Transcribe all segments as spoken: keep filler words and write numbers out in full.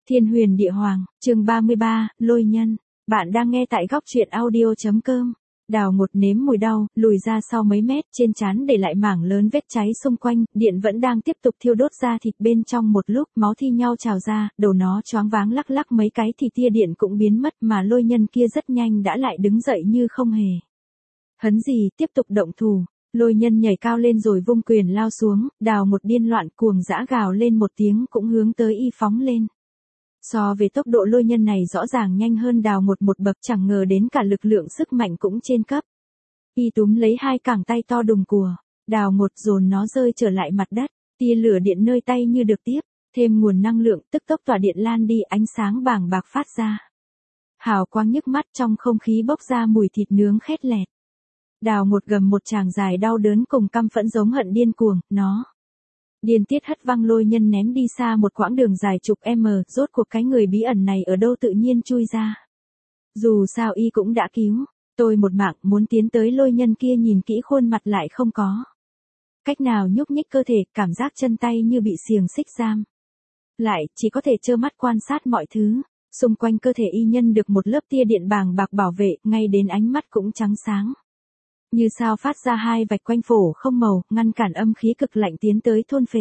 Thiên huyền địa hoàng, chương ba mươi ba, lôi nhân. Bạn đang nghe tại góc truyện audio.com. Đào một nếm mùi đau, lùi ra sau mấy mét, trên trán để lại mảng lớn vết cháy xung quanh, điện vẫn đang tiếp tục thiêu đốt da thịt bên trong một lúc, máu thi nhau trào ra, đầu nó choáng váng lắc lắc mấy cái thì tia điện cũng biến mất mà lôi nhân kia rất nhanh đã lại đứng dậy như không hề. Hấn gì, tiếp tục động thủ. Lôi nhân nhảy cao lên rồi vung quyền lao xuống, đào một điên loạn cuồng dã gào lên một tiếng cũng hướng tới y phóng lên. So về tốc độ lôi nhân này rõ ràng nhanh hơn đào một một bậc, chẳng ngờ đến cả lực lượng sức mạnh cũng trên cấp. Y túm lấy hai cẳng tay to đùng của, đào một dồn nó rơi trở lại mặt đất, tia lửa điện nơi tay như được tiếp, thêm nguồn năng lượng tức tốc tỏa điện lan đi, ánh sáng bàng bạc phát ra. Hào quang nhức mắt, trong không khí bốc ra mùi thịt nướng khét lẹt. Đào một gầm một tràng dài đau đớn cùng căm phẫn giống hận điên cuồng, nó điên tiết hất văng lôi nhân ném đi xa một quãng đường dài chục m, rốt cuộc cái người bí ẩn này ở đâu tự nhiên chui ra. Dù sao y cũng đã cứu tôi một mạng, muốn tiến tới lôi nhân kia nhìn kỹ khuôn mặt lại không có cách nào nhúc nhích cơ thể, cảm giác chân tay như bị xiềng xích giam lại, chỉ có thể trơ mắt quan sát mọi thứ. Xung quanh cơ thể y nhân được một lớp tia điện bàng bạc bảo vệ, ngay đến ánh mắt cũng trắng sáng. Như sao phát ra hai vạch quanh phổ không màu, ngăn cản âm khí cực lạnh tiến tới thôn phệ.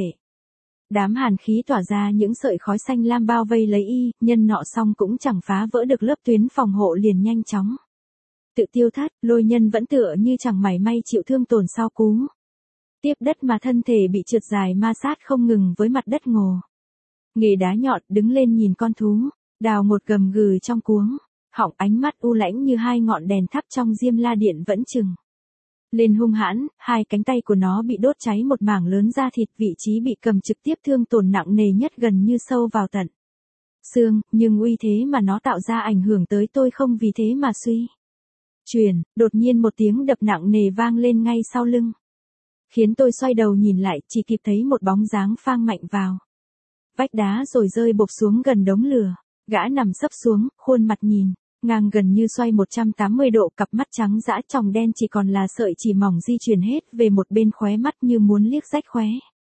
Đám hàn khí tỏa ra những sợi khói xanh lam bao vây lấy y, nhân nọ xong cũng chẳng phá vỡ được lớp tuyến phòng hộ liền nhanh chóng tự tiêu thất. Lôi nhân vẫn tựa như chẳng mảy may chịu thương tổn sau cú tiếp đất mà thân thể bị trượt dài ma sát không ngừng với mặt đất ngồ nghề đá nhọn, đứng lên nhìn con thú. Đào một gầm gừ trong cuống họng, ánh mắt u lãnh như hai ngọn đèn thắp trong diêm la điện vẫn chừng lên hung hãn. Hai cánh tay của nó bị đốt cháy một mảng lớn da thịt, vị trí bị cầm trực tiếp thương tổn nặng nề nhất gần như sâu vào tận xương, nhưng uy thế mà nó tạo ra ảnh hưởng tới tôi không vì thế mà suy chuyển. Đột nhiên một tiếng đập nặng nề vang lên ngay sau lưng, khiến tôi xoay đầu nhìn lại, chỉ kịp thấy một bóng dáng phang mạnh vào vách đá rồi rơi bộp xuống gần đống lửa. Gã nằm sấp xuống, khuôn mặt nhìn ngang gần như xoay một trăm tám mươi độ, cặp mắt trắng dã tròng đen chỉ còn là sợi chỉ mỏng di chuyển hết về một bên khóe mắt như muốn liếc rách khóe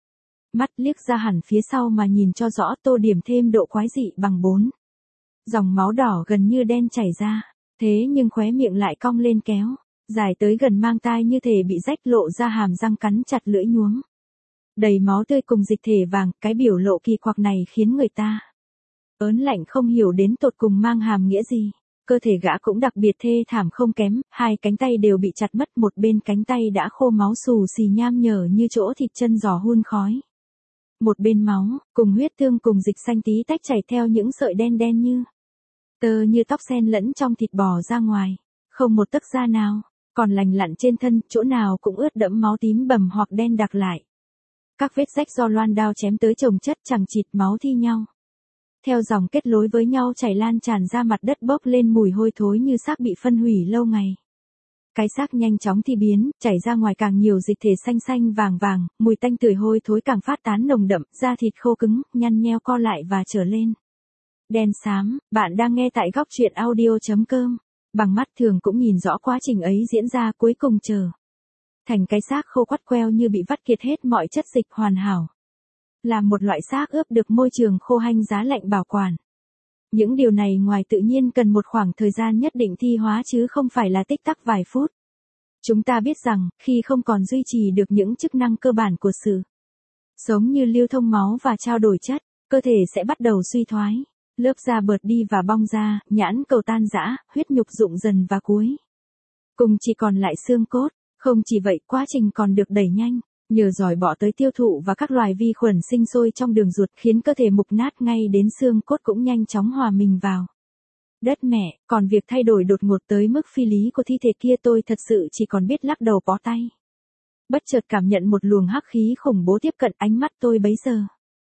mắt, liếc ra hẳn phía sau mà nhìn cho rõ, tô điểm thêm độ quái dị bằng bốn dòng máu đỏ gần như đen chảy ra. Thế nhưng khóe miệng lại cong lên kéo dài tới gần mang tai, như thể bị rách, lộ ra hàm răng cắn chặt lưỡi nhuốm đầy máu tươi cùng dịch thể vàng. Cái biểu lộ kỳ quặc này khiến người ta ớn lạnh, không hiểu đến tột cùng mang hàm nghĩa gì. Cơ thể gã cũng đặc biệt thê thảm không kém, hai cánh tay đều bị chặt mất, một bên cánh tay đã khô máu xù xì nham nhở như chỗ thịt chân giò hun khói. Một bên máu, cùng huyết tương cùng dịch xanh tí tách chảy theo những sợi đen đen như tơ như tóc xen lẫn trong thịt bò ra ngoài, không một tấc da nào còn lành lặn trên thân, chỗ nào cũng ướt đẫm máu tím bầm hoặc đen đặc lại. Các vết rách do loan đao chém tới chồng chất chằng chịt, máu thi nhau theo dòng kết nối với nhau chảy lan tràn ra mặt đất, bốc lên mùi hôi thối như xác bị phân hủy lâu ngày. Cái xác nhanh chóng thi biến, chảy ra ngoài càng nhiều dịch thể xanh xanh vàng vàng, mùi tanh tưởi hôi thối càng phát tán nồng đậm, da thịt khô cứng, nhăn nheo co lại và trở lên đen xám. Bạn đang nghe tại góc truyện audio.com. Bằng mắt thường cũng nhìn rõ quá trình ấy diễn ra, cuối cùng trở thành cái xác khô quắt queo như bị vắt kiệt hết mọi chất dịch hoàn hảo. Là một loại xác ướp được môi trường khô hanh giá lạnh bảo quản. Những điều này ngoài tự nhiên cần một khoảng thời gian nhất định thi hóa chứ không phải là tích tắc vài phút. Chúng ta biết rằng, khi không còn duy trì được những chức năng cơ bản của sự sống như lưu thông máu và trao đổi chất, cơ thể sẽ bắt đầu suy thoái, lớp da bợt đi và bong ra, nhãn cầu tan rã, huyết nhục rụng dần và cuối cùng chỉ còn lại xương cốt. Không chỉ vậy, quá trình còn được đẩy nhanh nhờ giỏi bọ tới tiêu thụ và các loài vi khuẩn sinh sôi trong đường ruột, khiến cơ thể mục nát ngay đến xương cốt cũng nhanh chóng hòa mình vào đất mẹ. Còn việc thay đổi đột ngột tới mức phi lý của thi thể kia, tôi thật sự chỉ còn biết lắc đầu bó tay. Bất chợt cảm nhận một luồng hắc khí khủng bố tiếp cận, ánh mắt tôi bấy giờ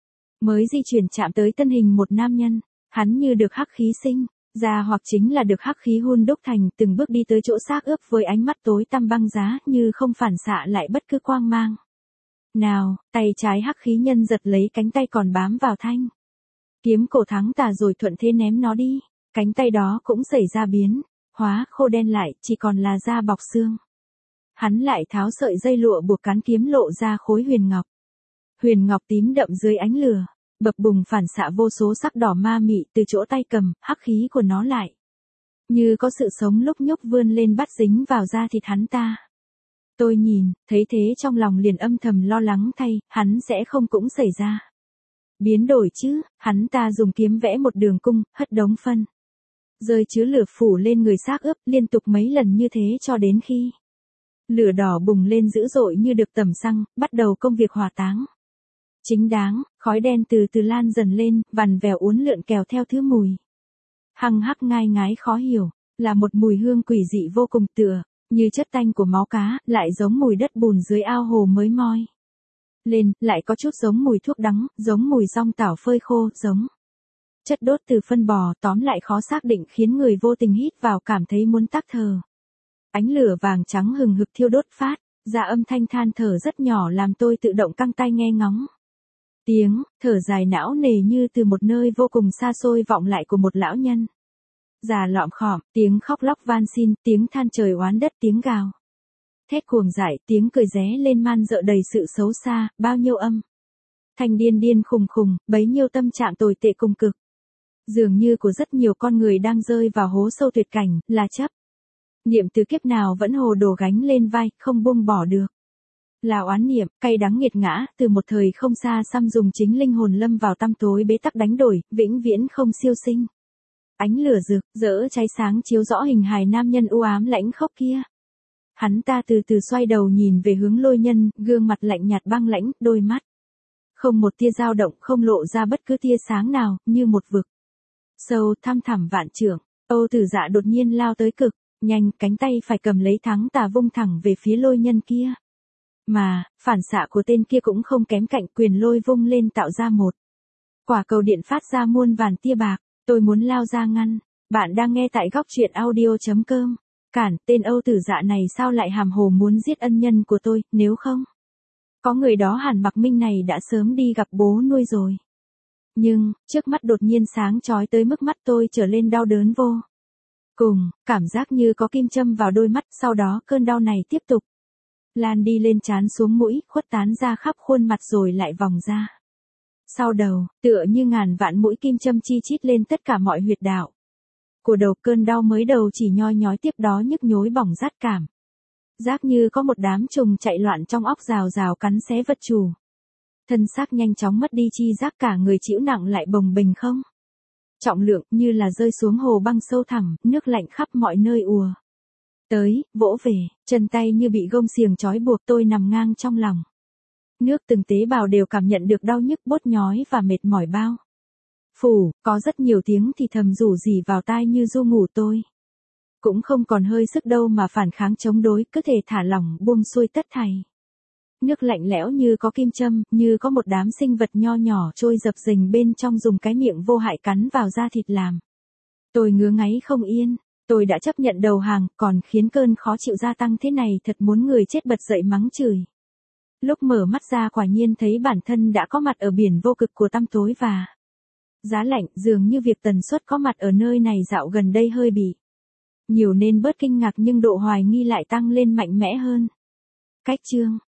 mới di chuyển chạm tới thân hình một nam nhân. Hắn như được hắc khí sinh ra, hoặc chính là được hắc khí hun đúc thành, từng bước đi tới chỗ xác ướp với ánh mắt tối tăm băng giá, như không phản xạ lại bất cứ quang mang nào. Tay trái hắc khí nhân giật lấy cánh tay còn bám vào thanh kiếm cổ thắng tà rồi thuận thế ném nó đi. Cánh tay đó cũng xảy ra biến hóa, khô đen lại, chỉ còn là da bọc xương. Hắn lại tháo sợi dây lụa buộc cán kiếm, lộ ra khối huyền ngọc. Huyền ngọc tím đậm dưới ánh lửa, bập bùng phản xạ vô số sắc đỏ ma mị từ chỗ tay cầm, hắc khí của nó lại. Như có sự sống lúc nhúc vươn lên bắt dính vào da thịt hắn ta. Tôi nhìn, thấy thế trong lòng liền âm thầm lo lắng thay, hắn sẽ không cũng xảy ra. Biến đổi chứ, hắn ta dùng kiếm vẽ một đường cung, hất đống phân. Rơi chứa lửa phủ lên người xác ướp liên tục mấy lần như thế cho đến khi lửa đỏ bùng lên dữ dội như được tẩm xăng, bắt đầu công việc hỏa táng. Chính đáng, khói đen từ từ lan dần lên, vằn vèo uốn lượn kèo theo thứ mùi. Hăng hắc ngai ngái khó hiểu, là một mùi hương quỷ dị vô cùng tựa, như chất tanh của máu cá, lại giống mùi đất bùn dưới ao hồ mới moi lên, lại có chút giống mùi thuốc đắng, giống mùi rong tảo phơi khô, giống chất đốt từ phân bò, tóm lại khó xác định khiến người vô tình hít vào cảm thấy muốn tắc thở. Ánh lửa vàng trắng hừng hực thiêu đốt phát, ra âm thanh than thở rất nhỏ làm tôi tự động căng tai nghe ngóng. Tiếng thở dài não nề như từ một nơi vô cùng xa xôi vọng lại của một lão nhân già lọm khọm, tiếng khóc lóc van xin, tiếng than trời oán đất, tiếng gào thét cuồng dại, tiếng cười ré lên man dợ đầy sự xấu xa, bao nhiêu âm thanh điên điên khùng khùng, bấy nhiêu tâm trạng tồi tệ cùng cực. Dường như của rất nhiều con người đang rơi vào hố sâu tuyệt cảnh, là chấp niệm từ kiếp nào vẫn hồ đồ gánh lên vai, không buông bỏ được. Là oán niệm, cay đắng nghiệt ngã, từ một thời không xa xăm dùng chính linh hồn lâm vào tăm tối bế tắc đánh đổi, vĩnh viễn không siêu sinh. Ánh lửa rực, rỡ cháy sáng chiếu rõ hình hài nam nhân u ám lãnh khốc kia. Hắn ta từ từ xoay đầu nhìn về hướng Lôi Nhân, gương mặt lạnh nhạt băng lãnh, đôi mắt không một tia dao động, không lộ ra bất cứ tia sáng nào, như một vực sâu thăm thẳm vạn trượng. Âu Tử Dạ đột nhiên lao tới cực nhanh, cánh tay phải cầm lấy thắng tà vung thẳng về phía Lôi Nhân kia. Mà, phản xạ của tên kia cũng không kém cạnh, quyền lôi vung lên tạo ra một quả cầu điện phát ra muôn vàn tia bạc. Tôi muốn lao ra ngăn. Bạn đang nghe tại góc truyện audio.com. Cản, tên Âu Tử Dạ này sao lại hàm hồ muốn giết ân nhân của tôi, nếu không có người đó Hàn Mặc Minh này đã sớm đi gặp bố nuôi rồi. Nhưng, trước mắt đột nhiên sáng chói tới mức mắt tôi trở lên đau đớn vô cùng, cảm giác như có kim châm vào đôi mắt, sau đó cơn đau này tiếp tục lan đi lên trán xuống mũi, khuất tán ra khắp khuôn mặt rồi lại vòng ra sau đầu, tựa như ngàn vạn mũi kim châm chi chít lên tất cả mọi huyệt đạo của đầu. Cơn đau mới đầu chỉ nhoi nhói, tiếp đó nhức nhối bỏng rát cảm giác như có một đám trùng chạy loạn trong óc rào rào cắn xé vật chủ. Thân xác nhanh chóng mất đi chi giác, cả người chịu nặng lại bồng bềnh không trọng lượng, như là rơi xuống hồ băng sâu thẳm, nước lạnh khắp mọi nơi ùa tới, vỗ về, chân tay như bị gông xiềng trói buộc. Tôi nằm ngang trong lòng nước, từng tế bào đều cảm nhận được đau nhức bốt nhói và mệt mỏi bao phủ. Có rất nhiều tiếng thì thầm rủ rỉ vào tai như ru ngủ. Tôi cũng không còn hơi sức đâu mà phản kháng chống đối, cứ thể thả lỏng buông xuôi tất thảy. Nước lạnh lẽo như có kim châm, như có một đám sinh vật nho nhỏ trôi dập dềnh bên trong, dùng cái miệng vô hại cắn vào da thịt làm tôi ngứa ngáy không yên. Tôi đã chấp nhận đầu hàng, còn khiến cơn khó chịu gia tăng thế này, thật muốn người chết bật dậy mắng chửi. Lúc mở mắt ra quả nhiên thấy bản thân đã có mặt ở biển vô cực của tăm tối và giá lạnh, dường như việc tần suất có mặt ở nơi này dạo gần đây hơi bị nhiều nên bớt kinh ngạc, nhưng độ hoài nghi lại tăng lên mạnh mẽ hơn. Cách chương